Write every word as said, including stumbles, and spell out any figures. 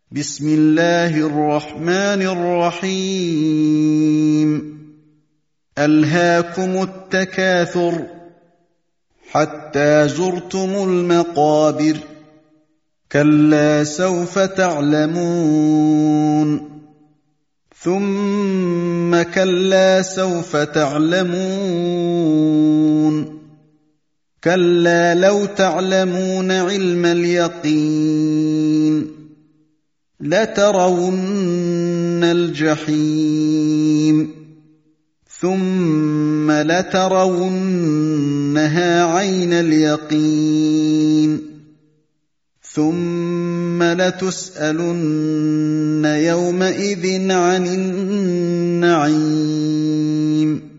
بسم الله الرحمن الرحيم ألهاكم التكاثر حتى زرتم المقابر كلا سوف تعلمون ثم كلا سوف تعلمون كلا لو تعلمون علم اليقين لترون الجحيم ثم لترونها عين اليقين ثم لتسألن يومئذ عن النعيم